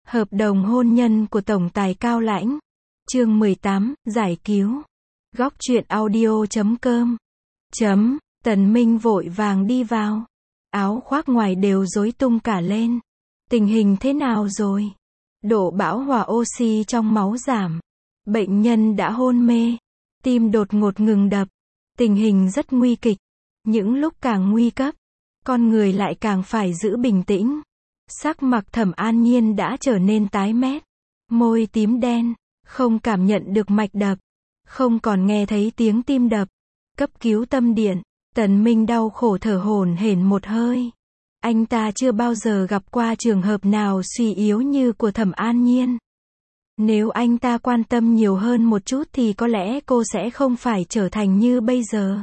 Hợp đồng hôn nhân của Tổng tài Cao Lãnh. Chương 18, giải cứu. Góc truyện audio.com. Tần Minh vội vàng đi vào. Áo khoác ngoài đều rối tung cả lên. Tình hình thế nào rồi? Độ bão hòa oxy trong máu giảm. Bệnh nhân đã hôn mê. Tim đột ngột ngừng đập. Tình hình rất nguy kịch. Những lúc càng nguy cấp, con người lại càng phải giữ bình tĩnh. Sắc mặt Thẩm An Nhiên đã trở nên tái mét. Môi tím đen. Không cảm nhận được mạch đập. Không còn nghe thấy tiếng tim đập. Cấp cứu tâm điện. Tần Minh đau khổ thở hổn hển một hơi. Anh ta chưa bao giờ gặp qua trường hợp nào suy yếu như của Thẩm An Nhiên. Nếu anh ta quan tâm nhiều hơn một chút thì có lẽ cô sẽ không phải trở thành như bây giờ.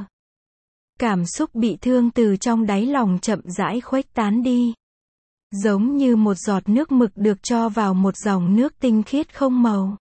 Cảm xúc bị thương từ trong đáy lòng chậm rãi khuếch tán đi. Giống như một giọt nước mực được cho vào một dòng nước tinh khiết không màu.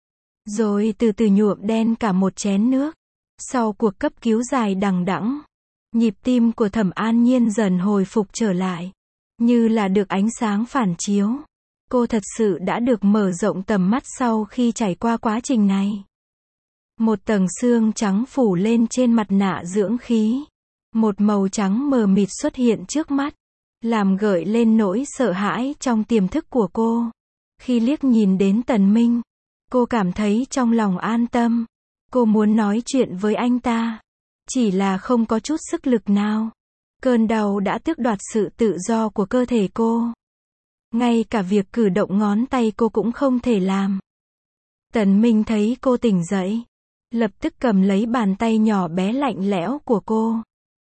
Rồi từ từ nhuộm đen cả một chén nước. Sau cuộc cấp cứu dài đằng đẵng, nhịp tim của Thẩm An Nhiên dần hồi phục trở lại. Như là được ánh sáng phản chiếu. Cô thật sự đã được mở rộng tầm mắt sau khi trải qua quá trình này. Một tầng xương trắng phủ lên trên mặt nạ dưỡng khí. Một màu trắng mờ mịt xuất hiện trước mắt, làm gợi lên nỗi sợ hãi trong tiềm thức của cô. Khi liếc nhìn đến Tần Minh, cô cảm thấy trong lòng an tâm. Cô muốn nói chuyện với anh ta, chỉ là không có chút sức lực nào. Cơn đau đã tước đoạt sự tự do của cơ thể cô. Ngay cả việc cử động ngón tay cô cũng không thể làm. Tần Minh thấy cô tỉnh dậy, lập tức cầm lấy bàn tay nhỏ bé lạnh lẽo của cô.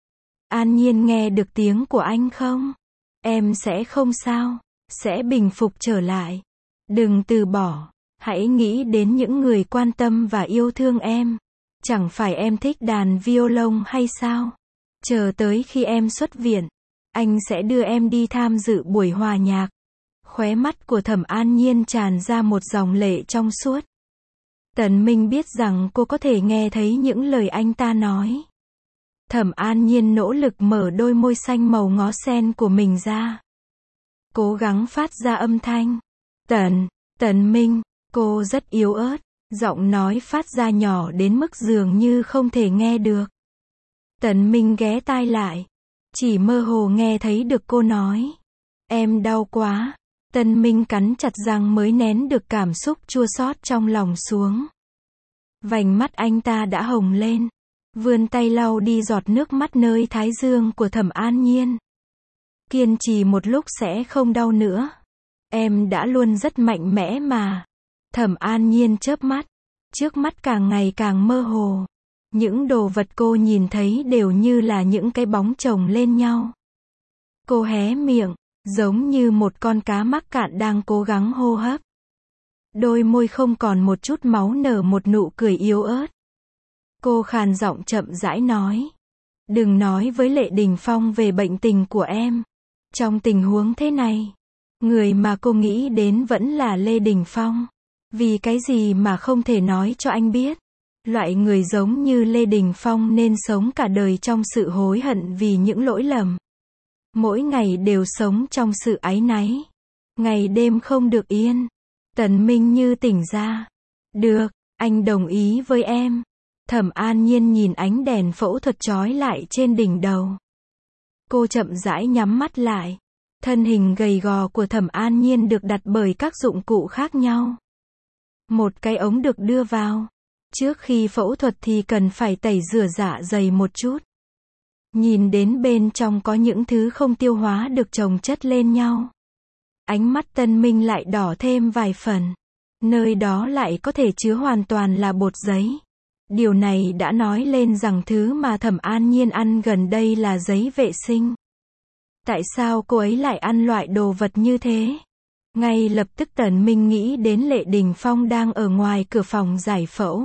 An Nhiên, nghe được tiếng của anh không? Em sẽ không sao, sẽ bình phục trở lại. Đừng từ bỏ, hãy nghĩ đến những người quan tâm và yêu thương em. Chẳng phải em thích đàn violon hay sao? Chờ tới khi em xuất viện, anh sẽ đưa em đi tham dự buổi hòa nhạc. Khóe mắt của Thẩm An Nhiên tràn ra một dòng lệ trong suốt. Tần Minh biết rằng cô có thể nghe thấy những lời anh ta nói. Thẩm An Nhiên nỗ lực mở đôi môi xanh màu ngó sen của mình ra. Cố gắng phát ra âm thanh. Tần Minh, cô rất yếu ớt. Giọng nói phát ra nhỏ đến mức dường như không thể nghe được. Tần Minh ghé tai lại. Chỉ mơ hồ nghe thấy được cô nói. Em đau quá. Tần Minh cắn chặt răng mới nén được cảm xúc chua xót trong lòng xuống. Vành mắt anh ta đã hồng lên. Vươn tay lau đi giọt nước mắt nơi thái dương của Thẩm An Nhiên. Kiên trì một lúc sẽ không đau nữa. Em đã luôn rất mạnh mẽ mà. Thẩm An Nhiên chớp mắt. Trước mắt càng ngày càng mơ hồ. Những đồ vật cô nhìn thấy đều như là những cái bóng chồng lên nhau. Cô hé miệng, giống như một con cá mắc cạn đang cố gắng hô hấp. Đôi môi không còn một chút máu nở một nụ cười yếu ớt. Cô khàn giọng chậm rãi nói. Đừng nói với Lệ Đình Phong về bệnh tình của em. Trong tình huống thế này, người mà cô nghĩ đến vẫn là Lê Đình Phong. Vì cái gì mà không thể nói cho anh biết? Loại người giống như Lê Đình Phong nên sống cả đời trong sự hối hận vì những lỗi lầm. Mỗi ngày đều sống trong sự áy náy. Ngày đêm không được yên. Tần Minh như tỉnh ra. Được, anh đồng ý với em. Thẩm An Nhiên nhìn ánh đèn phẫu thuật chói lại trên đỉnh đầu. Cô chậm rãi nhắm mắt lại. Thân hình gầy gò của Thẩm An Nhiên được đặt bởi các dụng cụ khác nhau. Một cái ống được đưa vào. Trước khi phẫu thuật thì cần phải tẩy rửa dạ dày một chút. Nhìn đến bên trong có những thứ không tiêu hóa được chồng chất lên nhau. Ánh mắt Tân Minh lại đỏ thêm vài phần. Nơi đó lại có thể chứa hoàn toàn là bột giấy. Điều này đã nói lên rằng thứ mà Thẩm An Nhiên ăn gần đây là giấy vệ sinh. Tại sao cô ấy lại ăn loại đồ vật như thế? Ngay lập tức Tần Minh nghĩ đến Lệ Đình Phong đang ở ngoài cửa phòng giải phẫu.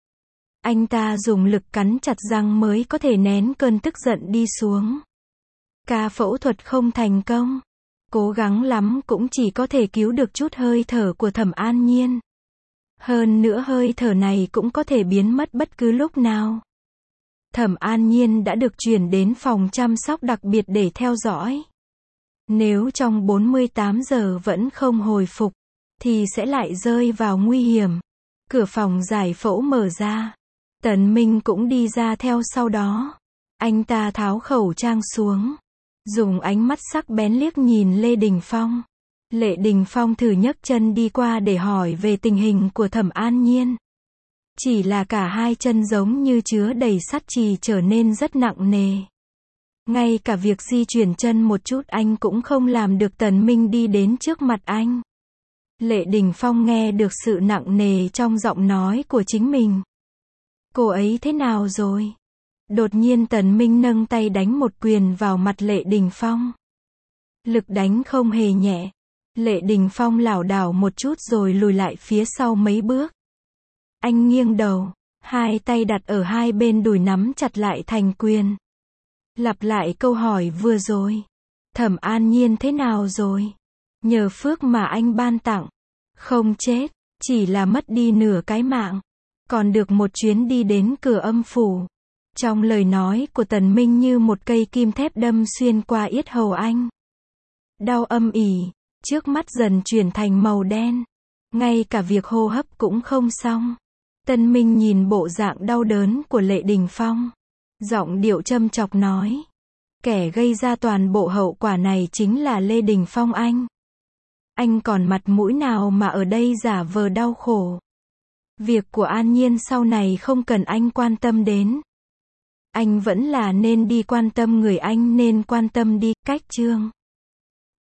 Anh ta dùng lực cắn chặt răng mới có thể nén cơn tức giận đi xuống. Ca phẫu thuật không thành công. Cố gắng lắm cũng chỉ có thể cứu được chút hơi thở của Thẩm An Nhiên. Hơn nữa hơi thở này cũng có thể biến mất bất cứ lúc nào. Thẩm An Nhiên đã được chuyển đến phòng chăm sóc đặc biệt để theo dõi. Nếu trong 48 giờ vẫn không hồi phục, thì sẽ lại rơi vào nguy hiểm. Cửa phòng giải phẫu mở ra. Tần Minh cũng đi ra theo sau đó. Anh ta tháo khẩu trang xuống. Dùng ánh mắt sắc bén liếc nhìn Lê Đình Phong. Lê Đình Phong thử nhấc chân đi qua để hỏi về tình hình của Thẩm An Nhiên. Chỉ là cả hai chân giống như chứa đầy sắt chì trở nên rất nặng nề. Ngay cả việc di chuyển chân một chút anh cũng không làm được. Tần Minh đi đến trước mặt anh. Lê Đình Phong nghe được sự nặng nề trong giọng nói của chính mình. Cô ấy thế nào rồi? Đột nhiên Tần Minh nâng tay đánh một quyền vào mặt Lê Đình Phong. Lực đánh không hề nhẹ. Lê Đình Phong lảo đảo một chút rồi lùi lại phía sau mấy bước. Anh nghiêng đầu, hai tay đặt ở hai bên đùi nắm chặt lại thành quyền. Lặp lại câu hỏi vừa rồi. Thẩm An Nhiên thế nào rồi? Nhờ phước mà anh ban tặng. Không chết, chỉ là mất đi nửa cái mạng. Còn được một chuyến đi đến Cửa Âm Phủ. Trong lời nói của Tần Minh như một cây kim thép đâm xuyên qua yết hầu anh. Đau âm ỉ, trước mắt dần chuyển thành màu đen. Ngay cả việc hô hấp cũng không xong. Tần Minh nhìn bộ dạng đau đớn của Lê Đình Phong. Giọng điệu châm chọc nói. Kẻ gây ra toàn bộ hậu quả này chính là Lê Đình Phong anh. Anh còn mặt mũi nào mà ở đây giả vờ đau khổ. Việc của An Nhiên sau này không cần anh quan tâm đến. Anh vẫn là nên đi quan tâm người anh nên quan tâm đi. Cách chương